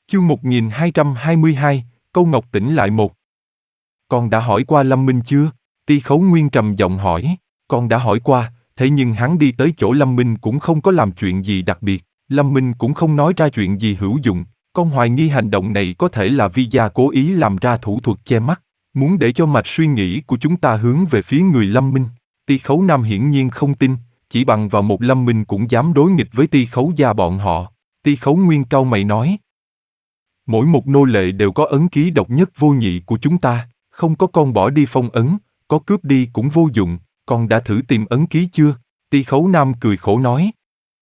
Chương 1222, Câu Ngọc tỉnh lại một. Con đã hỏi qua Lâm Minh chưa? Ti Khấu Nguyên trầm giọng hỏi. Con đã hỏi qua, thế nhưng hắn đi tới chỗ Lâm Minh cũng không có làm chuyện gì đặc biệt. Lâm Minh cũng không nói ra chuyện gì hữu dụng. Con hoài nghi hành động này có thể là Vi Gia cố ý làm ra thủ thuật che mắt, muốn để cho mạch suy nghĩ của chúng ta hướng về phía người Lâm Minh. Ti Khấu Nam hiển nhiên không tin, chỉ bằng vào một Lâm Minh cũng dám đối nghịch với Ti Khấu Gia bọn họ. Ti Khấu Nguyên cau mày nói. Mỗi một nô lệ đều có ấn ký độc nhất vô nhị của chúng ta, không có con bỏ đi phong ấn, có cướp đi cũng vô dụng, con đã thử tìm ấn ký chưa? Ti Khấu Nam cười khổ nói.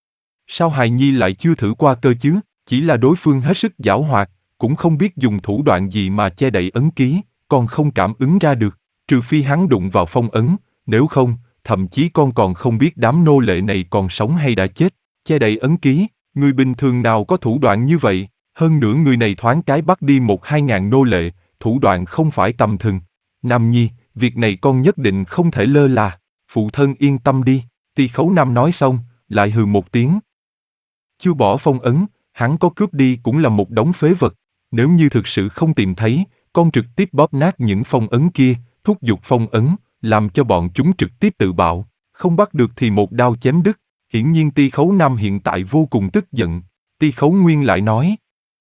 Sao hài nhi lại chưa thử qua cơ chứ? Chỉ là đối phương hết sức giảo hoạt, cũng không biết dùng thủ đoạn gì mà che đậy ấn ký, con không cảm ứng ra được, trừ phi hắn đụng vào phong ấn, nếu không, thậm chí con còn không biết đám nô lệ này còn sống hay đã chết. Che đậy ấn ký, người bình thường nào có thủ đoạn như vậy? Hơn nữa người này thoáng cái bắt đi 1-2 ngàn nô lệ, thủ đoạn không phải tầm thường. Nam Nhi, việc này con nhất định không thể lơ là. Phụ thân yên tâm đi. Ti Khấu Nam nói xong, lại hừ một tiếng. Chưa bỏ phong ấn, hắn có cướp đi cũng là một đống phế vật. Nếu như thực sự không tìm thấy, con trực tiếp bóp nát những phong ấn kia, thúc giục phong ấn, làm cho bọn chúng trực tiếp tự bạo. Không bắt được thì một đao chém đứt. Hiển nhiên Ti Khấu Nam hiện tại vô cùng tức giận. Ti Khấu Nguyên lại nói.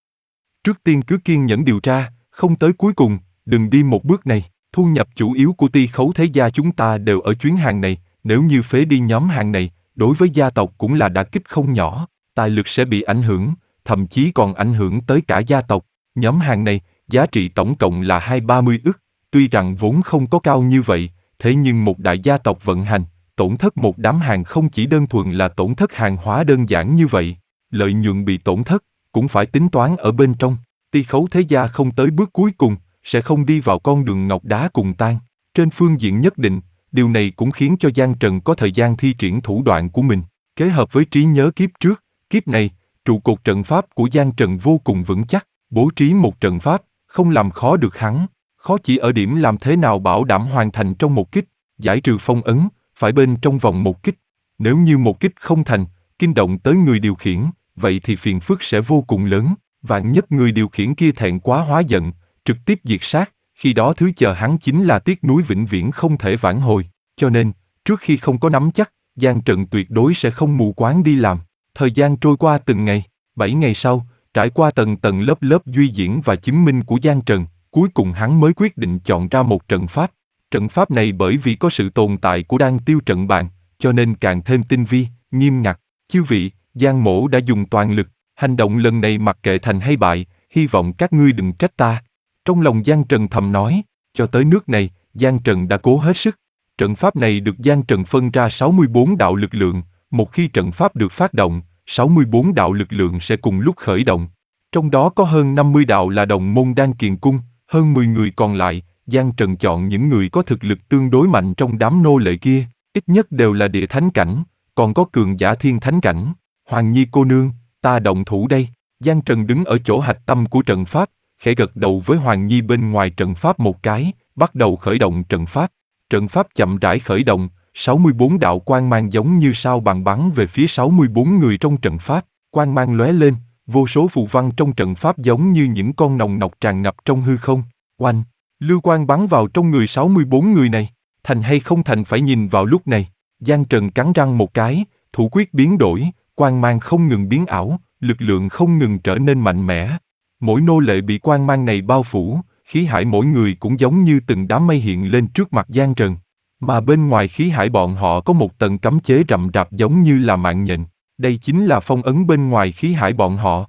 Trước tiên cứ kiên nhẫn điều tra, không tới cuối cùng, đừng đi một bước này. Thu nhập chủ yếu của Ti Khấu thế gia chúng ta đều ở chuyến hàng này, nếu như phế đi nhóm hàng này, đối với gia tộc cũng là đả kích không nhỏ, tài lực sẽ bị ảnh hưởng, thậm chí còn ảnh hưởng tới cả gia tộc. Nhóm hàng này, giá trị tổng cộng là 20-30 ức, tuy rằng vốn không có cao như vậy, thế nhưng một đại gia tộc vận hành, tổn thất một đám hàng không chỉ đơn thuần là tổn thất hàng hóa đơn giản như vậy, lợi nhuận bị tổn thất, cũng phải tính toán ở bên trong. Ti Khấu thế gia không tới bước cuối cùng, sẽ không đi vào con đường ngọc đá cùng tan. Trên phương diện nhất định, điều này cũng khiến cho Giang Trần có thời gian thi triển thủ đoạn của mình. Kết hợp với trí nhớ kiếp trước, kiếp này, trụ cột trận pháp của Giang Trần vô cùng vững chắc, bố trí một trận pháp, không làm khó được hắn. Khó chỉ ở điểm làm thế nào bảo đảm hoàn thành trong một kích, giải trừ phong ấn, phải bên trong vòng một kích. Nếu như một kích không thành, kinh động tới người điều khiển, vậy thì phiền phức sẽ vô cùng lớn. Vạn nhất người điều khiển kia thẹn quá hóa giận, trực tiếp diệt sát, khi đó thứ chờ hắn chính là tiếc nuối vĩnh viễn không thể vãn hồi. Cho nên, trước khi không có nắm chắc, Giang Trần tuyệt đối sẽ không mù quáng đi làm. Thời gian trôi qua từng ngày, 7 ngày sau, trải qua tầng tầng lớp lớp duy diễn và chứng minh của Giang Trần, cuối cùng hắn mới quyết định chọn ra một trận pháp. Trận pháp này bởi vì có sự tồn tại của Đan Tiêu trận bàn, cho nên càng thêm tinh vi, nghiêm ngặt. Chư vị, Giang Mỗ đã dùng toàn lực, hành động lần này mặc kệ thành hay bại, hy vọng các ngươi đừng trách ta. Trong lòng Giang Trần thầm nói, cho tới nước này, Giang Trần đã cố hết sức. Trận pháp này được Giang Trần phân ra 64 đạo lực lượng, một khi trận pháp được phát động, 64 đạo lực lượng sẽ cùng lúc khởi động. Trong đó có hơn 50 đạo là đồng môn đan kiền cung, hơn 10 người còn lại, Giang Trần chọn những người có thực lực tương đối mạnh trong đám nô lệ kia, ít nhất đều là địa thánh cảnh, còn có cường giả thiên thánh cảnh. Hoàng Nhi cô nương, ta động thủ đây. Giang Trần đứng ở chỗ hạch tâm của trận pháp, khẽ gật đầu với Hoàng Nhi bên ngoài trận pháp một cái, bắt đầu khởi động trận pháp. Trận pháp chậm rãi khởi động, 64 đạo quang mang giống như sao băng bắn về phía 64 người trong trận pháp, quang mang lóe lên, vô số phù văn trong trận pháp giống như những con nòng nọc tràn ngập trong hư không. Oanh, lưu quang bắn vào trong người 64 người này, thành hay không thành phải nhìn vào lúc này. Giang Trần cắn răng một cái, thủ quyết biến đổi, quang mang không ngừng biến ảo, lực lượng không ngừng trở nên mạnh mẽ. Mỗi nô lệ bị quang mang này bao phủ, khí hải mỗi người cũng giống như từng đám mây hiện lên trước mặt Giang Trần. Mà bên ngoài khí hải bọn họ có một tầng cấm chế rậm rạp giống như là mạng nhện. Đây chính là phong ấn bên ngoài khí hải bọn họ.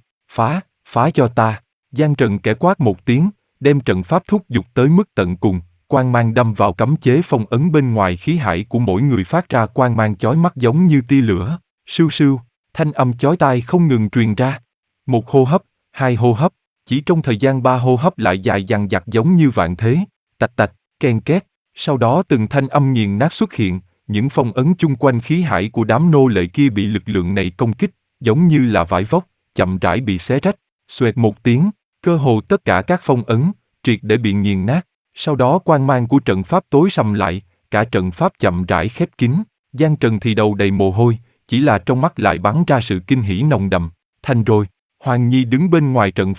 Phá cho ta. Giang Trần kẻ quát một tiếng, đem trận pháp thúc giục tới mức tận cùng, quang mang đâm vào cấm chế phong ấn bên ngoài khí hải của mỗi người phát ra quang mang chói mắt giống như tia lửa. Sưu sưu, thanh âm chói tai không ngừng truyền ra. Một hô hấp, hai hô hấp, chỉ trong thời gian 3 hô hấp lại dài dằng dặc giống như vạn thế. Tạch tạch, ken két, sau đó từng thanh âm nghiền nát xuất hiện, những phong ấn chung quanh khí hải của đám nô lệ kia bị lực lượng này công kích, giống như là vải vóc, chậm rãi bị xé rách. Xoẹt một tiếng, cơ hồ tất cả các phong ấn, triệt để bị nghiền nát. Sau đó quang mang của trận pháp tối sầm lại, cả trận pháp chậm rãi khép kín. Giang Trần thì đầu đầy mồ hôi, chỉ là trong mắt lại bắn ra sự kinh hỉ nồng đậm. Thành rồi. Hoàng Nhi đứng bên ngoài trận pháp,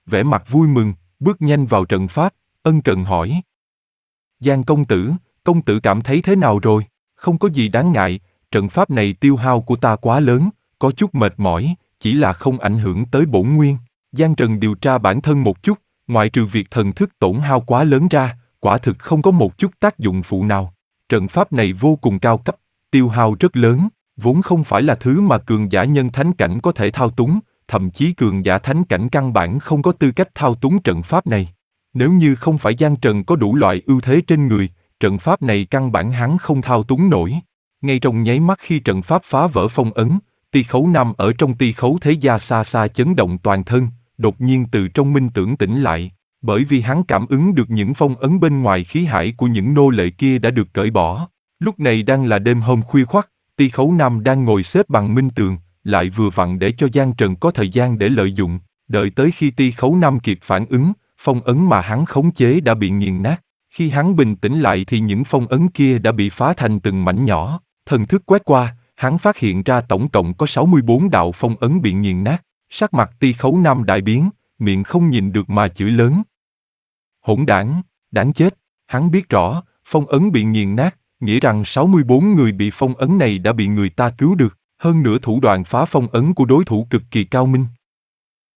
vẻ mặt vui mừng, bước nhanh vào trận pháp, ân cần hỏi. Giang công tử cảm thấy thế nào rồi? Không có gì đáng ngại, trận pháp này tiêu hao của ta quá lớn, có chút mệt mỏi, chỉ là không ảnh hưởng tới bổn nguyên. Giang Trần điều tra bản thân một chút, ngoại trừ việc thần thức tổn hao quá lớn ra, quả thực không có một chút tác dụng phụ nào. Trận pháp này vô cùng cao cấp, tiêu hao rất lớn, vốn không phải là thứ mà cường giả nhân thánh cảnh có thể thao túng, thậm chí cường giả thánh cảnh căn bản không có tư cách thao túng trận pháp này. Nếu như không phải Giang Trần có đủ loại ưu thế trên người, trận pháp này căn bản hắn không thao túng nổi. Ngay trong nháy mắt khi trận pháp phá vỡ phong ấn, Ti Khấu Nam ở trong Ti Khấu thế gia xa xa chấn động toàn thân, đột nhiên từ trong minh tưởng tỉnh lại, bởi vì hắn cảm ứng được những phong ấn bên ngoài khí hải của những nô lệ kia đã được cởi bỏ. Lúc này đang là đêm hôm khuya khoắt, Ti Khấu Nam đang ngồi xếp bằng minh tường, lại vừa vặn để cho Giang Trần có thời gian để lợi dụng, đợi tới khi Ti Khấu Nam kịp phản ứng, phong ấn mà hắn khống chế đã bị nghiền nát. Khi hắn bình tĩnh lại thì những phong ấn kia đã bị phá thành từng mảnh nhỏ, thần thức quét qua, hắn phát hiện ra tổng cộng có 64 đạo phong ấn bị nghiền nát, sắc mặt Ti Khấu Nam đại biến, miệng không nhìn được mà chửi lớn. Hỗn đản, đáng chết, hắn biết rõ, phong ấn bị nghiền nát, nghĩa rằng 64 người bị phong ấn này đã bị người ta cứu được, hơn nữa thủ đoạn phá phong ấn của đối thủ cực kỳ cao minh.